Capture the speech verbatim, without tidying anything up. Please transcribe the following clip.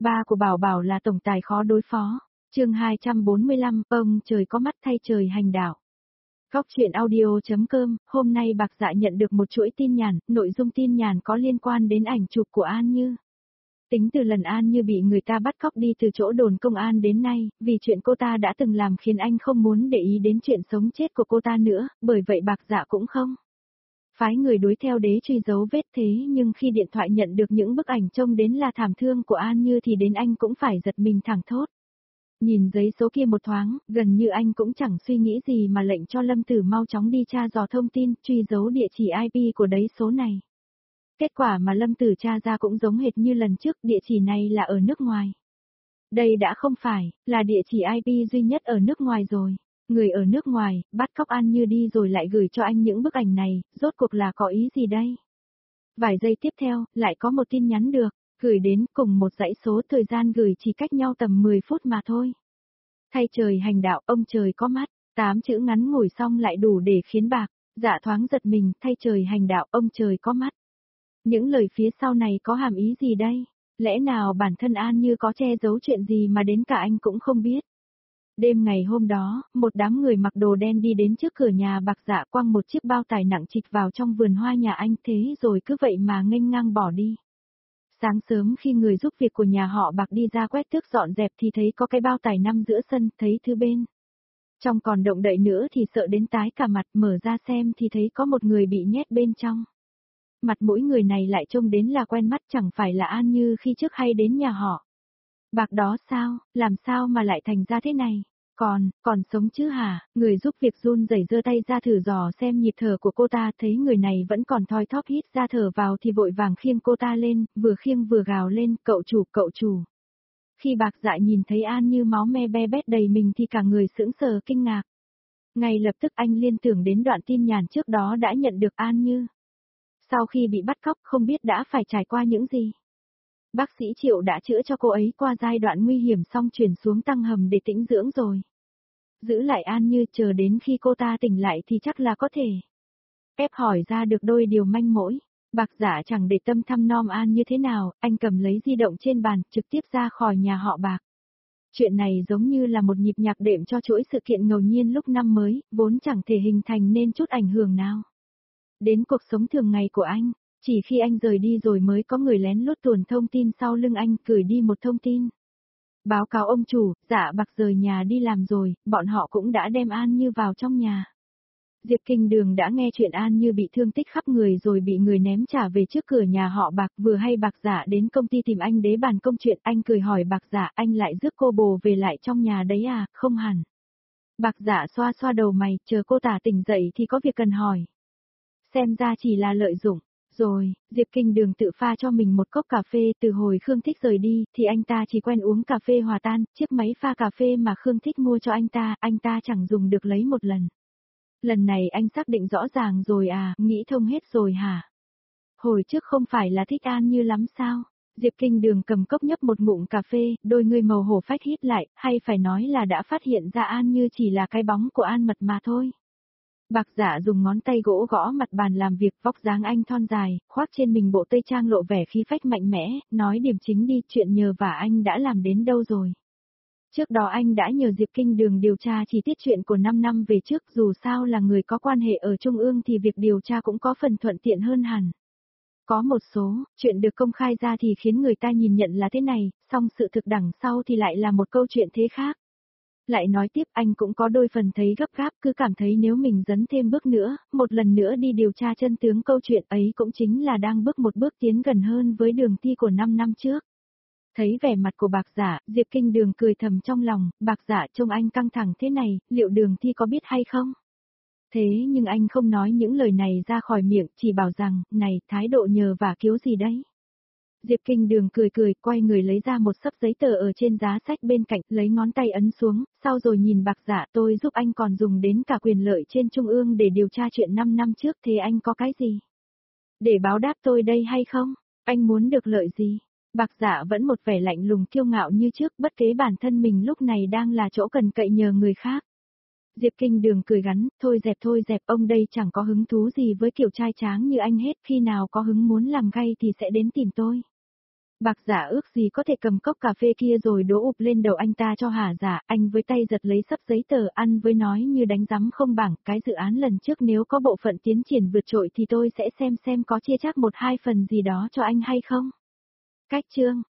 Ba của Bảo Bảo là tổng tài khó đối phó. Chương hai trăm bốn mươi lăm, ông trời có mắt thay trời hành đạo. Góc truyện audio.com, hôm nay Bạc Dạ nhận được một chuỗi tin nhắn, nội dung tin nhắn có liên quan đến ảnh chụp của An Như. Tính từ lần An Như bị người ta bắt cóc đi từ chỗ đồn công an đến nay, vì chuyện cô ta đã từng làm khiến anh không muốn để ý đến chuyện sống chết của cô ta nữa, bởi vậy Bạc Dạ cũng không phái người đuổi theo để truy dấu vết, thế nhưng khi điện thoại nhận được những bức ảnh trông đến là thảm thương của An Như thì đến anh cũng phải giật mình thẳng thốt. Nhìn giấy số kia một thoáng, gần như anh cũng chẳng suy nghĩ gì mà lệnh cho Lâm Tử mau chóng đi tra dò thông tin, truy dấu địa chỉ i pê của đấy số này. Kết quả mà Lâm Tử tra ra cũng giống hệt như lần trước, địa chỉ này là ở nước ngoài. Đây đã không phải là địa chỉ i pê duy nhất ở nước ngoài rồi. Người ở nước ngoài, bắt cóc An Như đi rồi lại gửi cho anh những bức ảnh này, rốt cuộc là có ý gì đây? Vài giây tiếp theo, lại có một tin nhắn được, gửi đến cùng một dãy số, thời gian gửi chỉ cách nhau tầm mười phút mà thôi. Thay trời hành đạo, ông trời có mắt, tám chữ ngắn ngủi xong lại đủ để khiến Bạc Dạ thoáng giật mình, thay trời hành đạo, ông trời có mắt. Những lời phía sau này có hàm ý gì đây? Lẽ nào bản thân An Như có che giấu chuyện gì mà đến cả anh cũng không biết? Đêm ngày hôm đó, một đám người mặc đồ đen đi đến trước cửa nhà Bạc Dạ, quăng một chiếc bao tải nặng trịch vào trong vườn hoa nhà anh, thế rồi cứ vậy mà nghênh ngang bỏ đi. Sáng sớm khi người giúp việc của nhà họ Bạc đi ra quét tước dọn dẹp thì thấy có cái bao tải nằm giữa sân, thấy thứ bên trong còn động đậy nữa thì sợ đến tái cả mặt, mở ra xem thì thấy có một người bị nhét bên trong. Mặt mũi người này lại trông đến là quen mắt, chẳng phải là An Như khi trước hay đến nhà họ Bạc đó sao, làm sao mà lại thành ra thế này? Còn, còn sống chứ hả? Người giúp việc run rẩy giơ tay ra thử dò xem nhịp thở của cô ta, thấy người này vẫn còn thoi thóp hít ra thở vào thì vội vàng khiêng cô ta lên, vừa khiêng vừa gào lên, cậu chủ, cậu chủ. Khi Bạc Dạ nhìn thấy An Như máu me be bét đầy mình thì cả người sững sờ kinh ngạc. Ngay lập tức anh liên tưởng đến đoạn tin nhắn trước đó đã nhận được An Như. Sau khi bị bắt cóc không biết đã phải trải qua những gì. Bác sĩ Triệu đã chữa cho cô ấy qua giai đoạn nguy hiểm xong chuyển xuống tăng hầm để tĩnh dưỡng rồi. Giữ lại An Như chờ đến khi cô ta tỉnh lại thì chắc là có thể ép hỏi ra được đôi điều manh mối. Bạc Dạ chẳng để tâm thăm nom An Như thế nào, anh cầm lấy di động trên bàn, trực tiếp ra khỏi nhà họ Bạc. Chuyện này giống như là một nhịp nhạc đệm cho chuỗi sự kiện ngẫu nhiên lúc năm mới, vốn chẳng thể hình thành nên chút ảnh hưởng nào đến cuộc sống thường ngày của anh. Chỉ khi anh rời đi rồi mới có người lén lút tuồn thông tin sau lưng anh, gửi đi một thông tin. Báo cáo ông chủ, Dạ Bạc rời nhà đi làm rồi, bọn họ cũng đã đem An Như vào trong nhà. Diệp Kinh Đường đã nghe chuyện An Như bị thương tích khắp người rồi bị người ném trả về trước cửa nhà họ Bạc, vừa hay Bạc Dạ đến công ty tìm anh đế bàn công chuyện, anh cười hỏi Bạc Dạ, anh lại rước cô bồ về lại trong nhà đấy à? Không hẳn. Bạc Dạ xoa xoa đầu mày, chờ cô tả tỉnh dậy thì có việc cần hỏi. Xem ra chỉ là lợi dụng. Rồi, Diệp Kinh Đường tự pha cho mình một cốc cà phê, từ hồi Khương Thích rời đi, thì anh ta chỉ quen uống cà phê hòa tan, chiếc máy pha cà phê mà Khương Thích mua cho anh ta, anh ta chẳng dùng được lấy một lần. Lần này anh xác định rõ ràng rồi à, nghĩ thông hết rồi hả? Hồi trước không phải là thích An Như lắm sao? Diệp Kinh Đường cầm cốc nhấp một ngụm cà phê, đôi người màu hổ phách hít lại, hay phải nói là đã phát hiện ra An Như chỉ là cái bóng của An Mật mà thôi. Bạc Dạ dùng ngón tay gỗ gõ mặt bàn làm việc, vóc dáng anh thon dài, khoác trên mình bộ tây trang lộ vẻ khí phách mạnh mẽ, nói điểm chính đi, chuyện nhờ vả anh đã làm đến đâu rồi. Trước đó anh đã nhờ Diệp Kinh Đường điều tra chi tiết chuyện của năm năm về trước, dù sao là người có quan hệ ở Trung ương thì việc điều tra cũng có phần thuận tiện hơn hẳn. Có một số chuyện được công khai ra thì khiến người ta nhìn nhận là thế này, song sự thực đằng sau thì lại là một câu chuyện thế khác. Lại nói tiếp, anh cũng có đôi phần thấy gấp gáp, cứ cảm thấy nếu mình dấn thêm bước nữa, một lần nữa đi điều tra chân tướng câu chuyện ấy cũng chính là đang bước một bước tiến gần hơn với Đường Thi của năm năm trước. Thấy vẻ mặt của Bạc Dạ, Diệp Kinh Đường cười thầm trong lòng, Bạc Dạ trông anh căng thẳng thế này, liệu Đường Thi có biết hay không? Thế nhưng anh không nói những lời này ra khỏi miệng, chỉ bảo rằng, này, thái độ nhờ vả kiếu gì đấy? Diệp Kinh Đường cười cười, quay người lấy ra một xấp giấy tờ ở trên giá sách bên cạnh, lấy ngón tay ấn xuống, sau rồi nhìn Bạc Dạ, tôi giúp anh còn dùng đến cả quyền lợi trên Trung ương để điều tra chuyện năm năm trước, thế anh có cái gì để báo đáp tôi đây hay không? Anh muốn được lợi gì? Bạc Dạ vẫn một vẻ lạnh lùng kiêu ngạo như trước, bất kế bản thân mình lúc này đang là chỗ cần cậy nhờ người khác. Diệp Kinh Đường cười gắn, thôi dẹp thôi dẹp, ông đây chẳng có hứng thú gì với kiểu trai tráng như anh hết, khi nào có hứng muốn làm gay thì sẽ đến tìm tôi. Bạc Dạ ước gì có thể cầm cốc cà phê kia rồi đổ ụp lên đầu anh ta cho Hà Dạ, anh với tay giật lấy sấp giấy tờ ăn với nói như đánh rắm không bảng, cái dự án lần trước nếu có bộ phận tiến triển vượt trội thì tôi sẽ xem xem có chia chắc một hai phần gì đó cho anh hay không. Cách chương